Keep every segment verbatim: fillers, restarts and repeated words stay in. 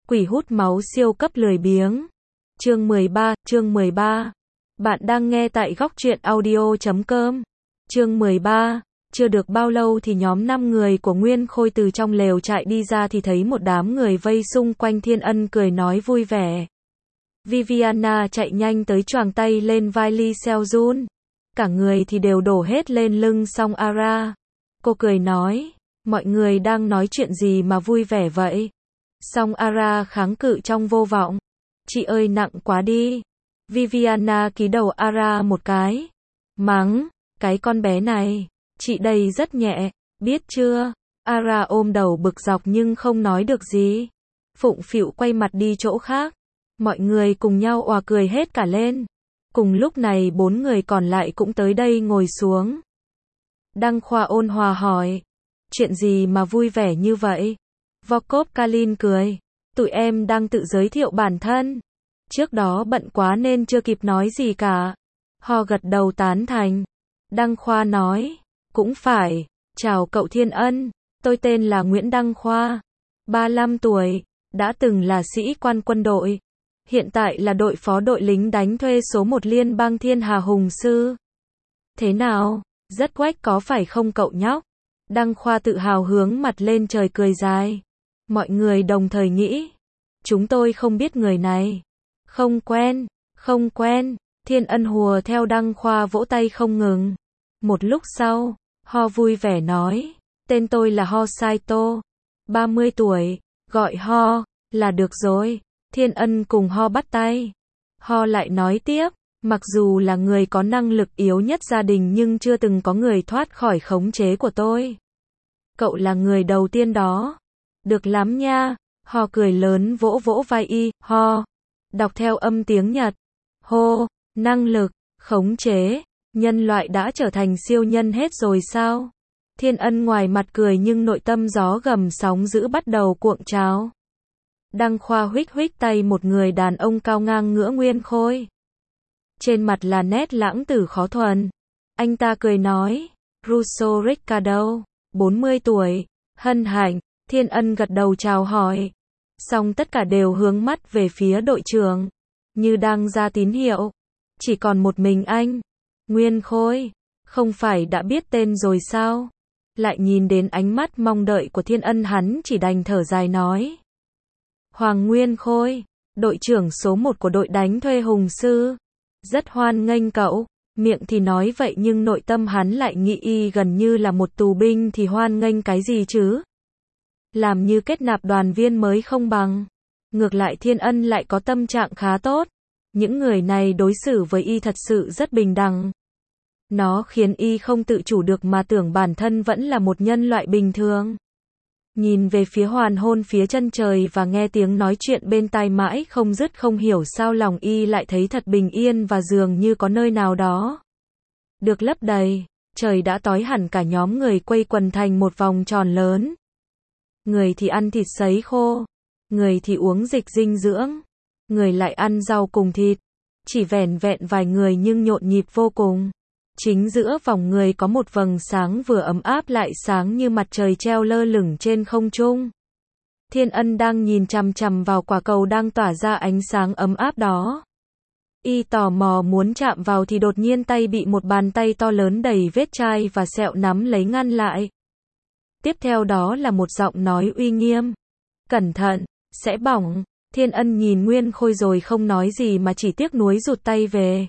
Quỷ hút máu siêu cấp lười biếng. Chương mười ba, chương mười ba. Bạn đang nghe tại góc truyện audio chấm com. Chương mười ba. Chưa được bao lâu thì nhóm năm người của Nguyên Khôi từ trong lều trại đi ra thì thấy một đám người vây xung quanh Thiên Ân cười nói vui vẻ. Viviana chạy nhanh tới choàng tay lên vai Lee Seojun. Cả người thì đều đổ hết lên lưng Song Ara. Cô cười nói, mọi người đang nói chuyện gì mà vui vẻ vậy? Song Ara kháng cự trong vô vọng. Chị ơi nặng quá đi. Viviana ký đầu Ara một cái. Mắng, cái con bé này. Chị đây rất nhẹ, biết chưa? Ara ôm đầu bực dọc nhưng không nói được gì. Phụng phịu quay mặt đi chỗ khác. Mọi người cùng nhau òa cười hết cả lên. Cùng lúc này bốn người còn lại cũng tới đây ngồi xuống. Đăng Khoa ôn hòa hỏi. Chuyện gì mà vui vẻ như vậy? Vokov Kalin cười. Tụi em đang tự giới thiệu bản thân. Trước đó bận quá nên chưa kịp nói gì cả. Ho gật đầu tán thành. Đăng Khoa nói. Cũng phải. Chào cậu Thiên Ân. Tôi tên là Nguyễn Đăng Khoa. ba mươi lăm tuổi. Đã từng là sĩ quan quân đội. Hiện tại là đội phó đội lính đánh thuê số một liên bang Thiên Hà Hùng Sư. Thế nào? Rất quách có phải không cậu nhóc? Đăng Khoa tự hào hướng mặt lên trời cười dài. Mọi người đồng thời nghĩ. Chúng tôi không biết người này. Không quen, không quen. Thiên Ân hùa theo Đăng Khoa vỗ tay không ngừng. Một lúc sau, Ho vui vẻ nói. Tên tôi là Ho Saito. ba mươi tuổi. Gọi Ho, là được rồi. Thiên Ân cùng Ho bắt tay. Ho lại nói tiếp. Mặc dù là người có năng lực yếu nhất gia đình nhưng chưa từng có người thoát khỏi khống chế của tôi. Cậu là người đầu tiên đó. Được lắm nha. Ho cười lớn vỗ vỗ vai y. Ho. Đọc theo âm tiếng Nhật. Hô. Năng lực. Khống chế. Nhân loại đã trở thành siêu nhân hết rồi sao? Thiên Ân ngoài mặt cười nhưng nội tâm gió gầm sóng dữ bắt đầu cuộn trào. Đăng Khoa huých huých tay một người đàn ông cao ngang ngửa Nguyên Khôi. Trên mặt là nét lãng tử khó thuần. Anh ta cười nói. Russo Ricardo. bốn mươi tuổi. Hân hạnh. Thiên Ân gật đầu chào hỏi. Xong tất cả đều hướng mắt về phía đội trưởng. Như đang ra tín hiệu. Chỉ còn một mình anh. Nguyên Khôi. Không phải đã biết tên rồi sao? Lại nhìn đến ánh mắt mong đợi của Thiên Ân hắn chỉ đành thở dài nói. Hoàng Nguyên Khôi. Đội trưởng số một của đội đánh thuê Hùng Sư. Rất hoan nghênh cậu. Miệng thì nói vậy nhưng nội tâm hắn lại nghĩ y gần như là một tù binh thì hoan nghênh cái gì chứ? Làm như kết nạp đoàn viên mới không bằng. Ngược lại Thiên Ân lại có tâm trạng khá tốt. Những người này đối xử với y thật sự rất bình đẳng. Nó khiến y không tự chủ được mà tưởng bản thân vẫn là một nhân loại bình thường. Nhìn về phía hoàn hôn phía chân trời và nghe tiếng nói chuyện bên tai mãi không dứt không hiểu sao lòng y lại thấy thật bình yên và dường như có nơi nào đó được lấp đầy. Trời đã tối hẳn cả nhóm người quây quần thành một vòng tròn lớn. Người thì ăn thịt sấy khô, người thì uống dịch dinh dưỡng, người lại ăn rau cùng thịt. Chỉ vẻn vẹn vài người nhưng nhộn nhịp vô cùng. Chính giữa vòng người có một vầng sáng vừa ấm áp lại sáng như mặt trời treo lơ lửng trên không trung. Thiên Ân đang nhìn chằm chằm vào quả cầu đang tỏa ra ánh sáng ấm áp đó. Y tò mò muốn chạm vào thì đột nhiên tay bị một bàn tay to lớn đầy vết chai và sẹo nắm lấy ngăn lại. Tiếp theo đó là một giọng nói uy nghiêm. Cẩn thận, sẽ bỏng. Thiên Ân nhìn Nguyên Khôi rồi không nói gì mà chỉ tiếc nuối rụt tay về.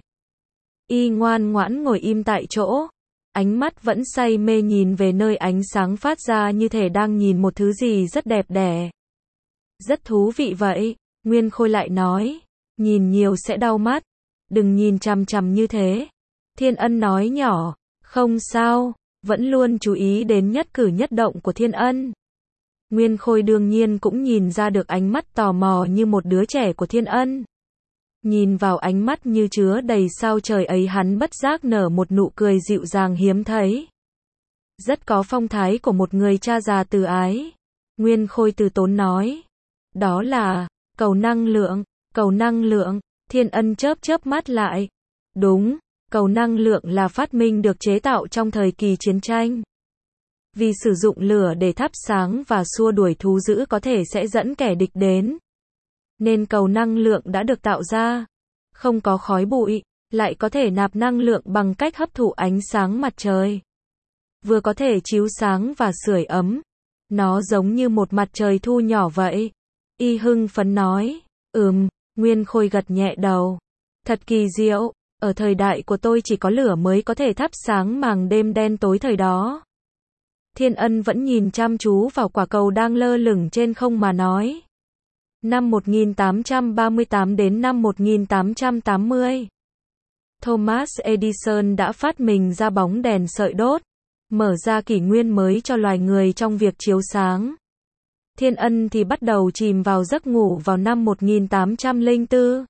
Y ngoan ngoãn ngồi im tại chỗ. Ánh mắt vẫn say mê nhìn về nơi ánh sáng phát ra như thể đang nhìn một thứ gì rất đẹp đẽ. Rất thú vị vậy. Nguyên Khôi lại nói. Nhìn nhiều sẽ đau mắt. Đừng nhìn chằm chằm như thế. Thiên Ân nói nhỏ. Không sao. Vẫn luôn chú ý đến nhất cử nhất động của Thiên Ân. Nguyên Khôi đương nhiên cũng nhìn ra được ánh mắt tò mò như một đứa trẻ của Thiên Ân. Nhìn vào ánh mắt như chứa đầy sao trời ấy hắn bất giác nở một nụ cười dịu dàng hiếm thấy. Rất có phong thái của một người cha già từ ái. Nguyên Khôi từ tốn nói. Đó là, cầu năng lượng, cầu năng lượng. Thiên Ân chớp chớp mắt lại. Đúng, cầu năng lượng là phát minh được chế tạo trong thời kỳ chiến tranh. Vì sử dụng lửa để thắp sáng và xua đuổi thú dữ có thể sẽ dẫn kẻ địch đến. nên cầu năng lượng đã được tạo ra. Không có khói bụi, lại có thể nạp năng lượng bằng cách hấp thụ ánh sáng mặt trời. Vừa có thể chiếu sáng và sưởi ấm. Nó giống như một mặt trời thu nhỏ vậy. Y hưng phấn nói. Ừm, Nguyên Khôi gật nhẹ đầu. Thật kỳ diệu, ở thời đại của tôi chỉ có lửa mới có thể thắp sáng màng đêm đen tối thời đó. Thiên Ân vẫn nhìn chăm chú vào quả cầu đang lơ lửng trên không mà nói. Năm một nghìn tám trăm ba mươi tám đến năm một nghìn tám trăm tám mươi, Thomas Edison đã phát minh ra bóng đèn sợi đốt, mở ra kỷ nguyên mới cho loài người trong việc chiếu sáng. Thiên Ân thì bắt đầu chìm vào giấc ngủ vào năm một nghìn tám trăm lẻ bốn.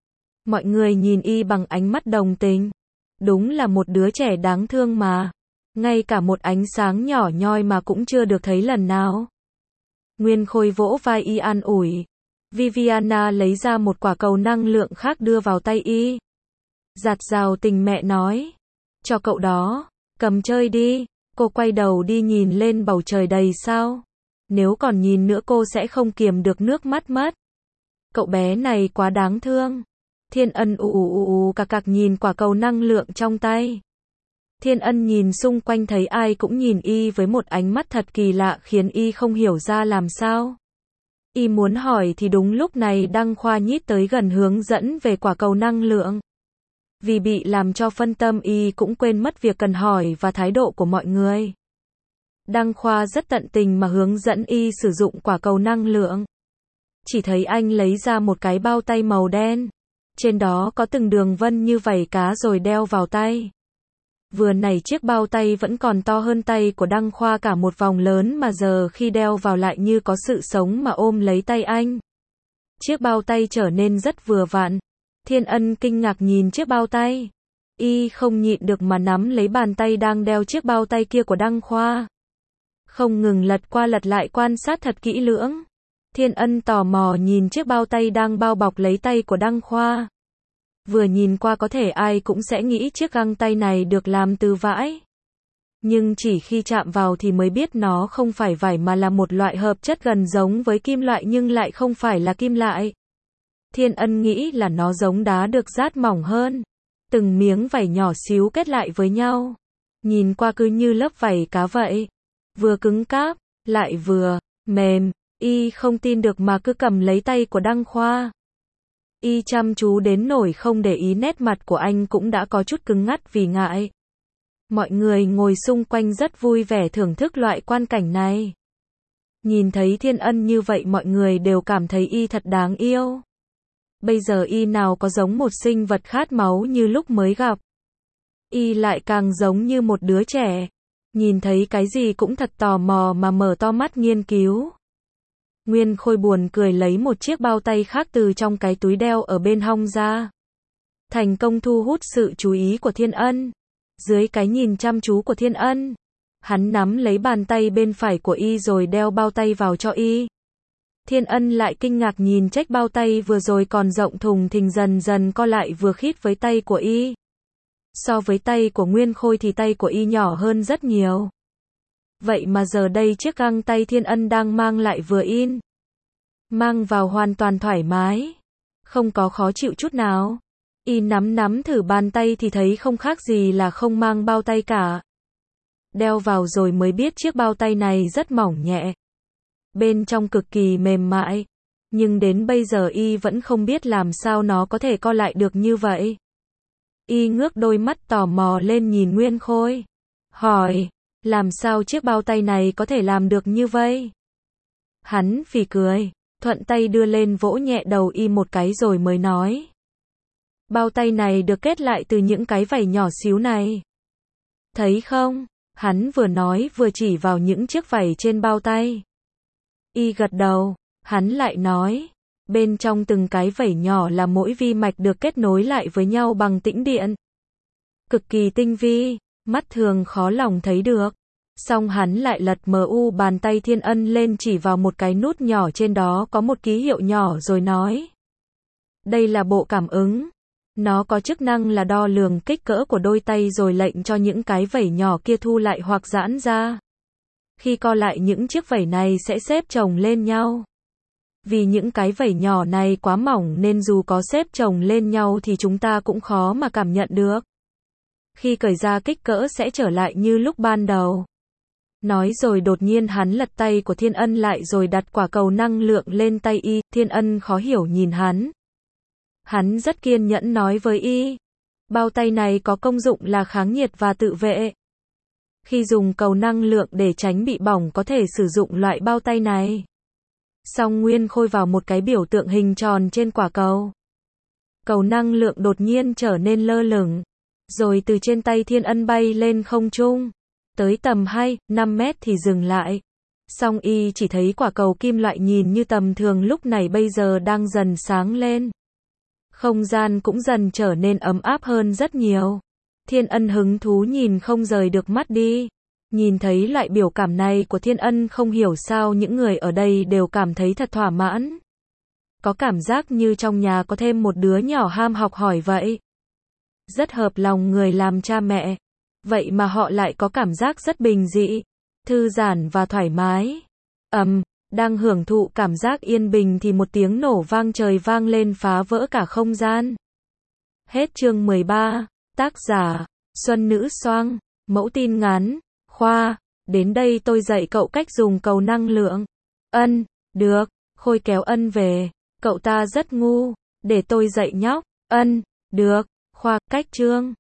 Mọi người nhìn y bằng ánh mắt đồng tình. Đúng là một đứa trẻ đáng thương mà. Ngay cả một ánh sáng nhỏ nhoi mà cũng chưa được thấy lần nào. Nguyên Khôi vỗ vai y an ủi. Viviana lấy ra một quả cầu năng lượng khác đưa vào tay y. Dạt dào tình mẹ nói. Cho cậu đó, cầm chơi đi. Cô quay đầu đi nhìn lên bầu trời đầy sao. Nếu còn nhìn nữa cô sẽ không kiềm được nước mắt mất. Cậu bé này quá đáng thương. Thiên Ân ù ù ù ù cạc cạc nhìn quả cầu năng lượng trong tay. Thiên Ân nhìn xung quanh thấy ai cũng nhìn y với một ánh mắt thật kỳ lạ khiến y không hiểu ra làm sao. Y muốn hỏi thì đúng lúc này Đăng Khoa nhít tới gần hướng dẫn về quả cầu năng lượng. Vì bị làm cho phân tâm y cũng quên mất việc cần hỏi và thái độ của mọi người. Đăng Khoa rất tận tình mà hướng dẫn y sử dụng quả cầu năng lượng. Chỉ thấy anh lấy ra một cái bao tay màu đen. Trên đó có từng đường vân như vảy cá rồi đeo vào tay. Vừa nãy chiếc bao tay vẫn còn to hơn tay của Đăng Khoa cả một vòng lớn mà giờ khi đeo vào lại như có sự sống mà ôm lấy tay anh. Chiếc bao tay trở nên rất vừa vặn. Thiên Ân kinh ngạc nhìn chiếc bao tay. Y không nhịn được mà nắm lấy bàn tay đang đeo chiếc bao tay kia của Đăng Khoa. Không ngừng lật qua lật lại quan sát thật kỹ lưỡng. Thiên Ân tò mò nhìn chiếc bao tay đang bao bọc lấy tay của Đăng Khoa. Vừa nhìn qua có thể ai cũng sẽ nghĩ chiếc găng tay này được làm từ vải. Nhưng chỉ khi chạm vào thì mới biết nó không phải vải mà là một loại hợp chất gần giống với kim loại nhưng lại không phải là kim loại. Thiên Ân nghĩ là nó giống đá được rát mỏng hơn. Từng miếng vải nhỏ xíu kết lại với nhau. Nhìn qua cứ như lớp vảy cá vậy. Vừa cứng cáp, lại vừa mềm. Y không tin được mà cứ cầm lấy tay của Đăng Khoa. Y chăm chú đến nỗi không để ý nét mặt của anh cũng đã có chút cứng ngắt vì ngại. Mọi người ngồi xung quanh rất vui vẻ thưởng thức loại quan cảnh này. Nhìn thấy Thiên Ân như vậy mọi người đều cảm thấy y thật đáng yêu. Bây giờ y nào có giống một sinh vật khát máu như lúc mới gặp. Y lại càng giống như một đứa trẻ. Nhìn thấy cái gì cũng thật tò mò mà mở to mắt nghiên cứu. Nguyên Khôi buồn cười lấy một chiếc bao tay khác từ trong cái túi đeo ở bên hông ra. Thành công thu hút sự chú ý của Thiên Ân. Dưới cái nhìn chăm chú của Thiên Ân, hắn nắm lấy bàn tay bên phải của y rồi đeo bao tay vào cho y. Thiên Ân lại kinh ngạc nhìn chiếc bao tay vừa rồi còn rộng thùng thình dần dần co lại vừa khít với tay của y. So với tay của Nguyên Khôi thì tay của y nhỏ hơn rất nhiều. Vậy mà giờ đây chiếc găng tay Thiên Ân đang mang lại vừa in. Mang vào hoàn toàn thoải mái. Không có khó chịu chút nào. Y nắm nắm thử bàn tay thì thấy không khác gì là không mang bao tay cả. Đeo vào rồi mới biết chiếc bao tay này rất mỏng nhẹ. Bên trong cực kỳ mềm mại. Nhưng đến bây giờ y vẫn không biết làm sao nó có thể co lại được như vậy. Y ngước đôi mắt tò mò lên nhìn Nguyên Khôi. Hỏi, làm sao chiếc bao tay này có thể làm được như vậy? Hắn phì cười, thuận tay đưa lên vỗ nhẹ đầu y một cái rồi mới nói. Bao tay này được kết lại từ những cái vảy nhỏ xíu này. Thấy không? Hắn vừa nói vừa chỉ vào những chiếc vảy trên bao tay. Y gật đầu, hắn lại nói. Bên trong từng cái vảy nhỏ là mỗi vi mạch được kết nối lại với nhau bằng tĩnh điện. Cực kỳ tinh vi, mắt thường khó lòng thấy được. Xong hắn lại lật mờ u bàn tay Thiên Ân lên chỉ vào một cái nút nhỏ trên đó có một ký hiệu nhỏ rồi nói. Đây là bộ cảm ứng. Nó có chức năng là đo lường kích cỡ của đôi tay rồi lệnh cho những cái vảy nhỏ kia thu lại hoặc giãn ra. Khi co lại những chiếc vảy này sẽ xếp chồng lên nhau. Vì những cái vảy nhỏ này quá mỏng nên dù có xếp chồng lên nhau thì chúng ta cũng khó mà cảm nhận được. Khi cởi ra kích cỡ sẽ trở lại như lúc ban đầu. Nói rồi đột nhiên hắn lật tay của Thiên Ân lại rồi đặt quả cầu năng lượng lên tay y. Thiên Ân khó hiểu nhìn hắn. Hắn rất kiên nhẫn nói với y. Bao tay này có công dụng là kháng nhiệt và tự vệ. Khi dùng cầu năng lượng để tránh bị bỏng có thể sử dụng loại bao tay này. Song Nguyên Khôi vào một cái biểu tượng hình tròn trên quả cầu. Cầu năng lượng đột nhiên trở nên lơ lửng. Rồi từ trên tay Thiên Ân bay lên không trung. Tới tầm hai, năm mét thì dừng lại. Song y chỉ thấy quả cầu kim loại nhìn như tầm thường lúc này bây giờ đang dần sáng lên. Không gian cũng dần trở nên ấm áp hơn rất nhiều. Thiên Ân hứng thú nhìn không rời được mắt đi. Nhìn thấy loại biểu cảm này của Thiên Ân không hiểu sao những người ở đây đều cảm thấy thật thỏa mãn. Có cảm giác như trong nhà có thêm một đứa nhỏ ham học hỏi vậy. Rất hợp lòng người làm cha mẹ. Vậy mà họ lại có cảm giác rất bình dị, thư giãn và thoải mái. Ầm, um, đang hưởng thụ cảm giác yên bình thì một tiếng nổ vang trời vang lên phá vỡ cả không gian. Hết chương mười ba, tác giả, Xuân Nữ Soang, mẫu tin ngắn, Khoa, đến đây tôi dạy cậu cách dùng cầu năng lượng. Ân, được, Khôi kéo Ân về, cậu ta rất ngu, để tôi dạy nhóc. Ân, được, Khoa, cách chương.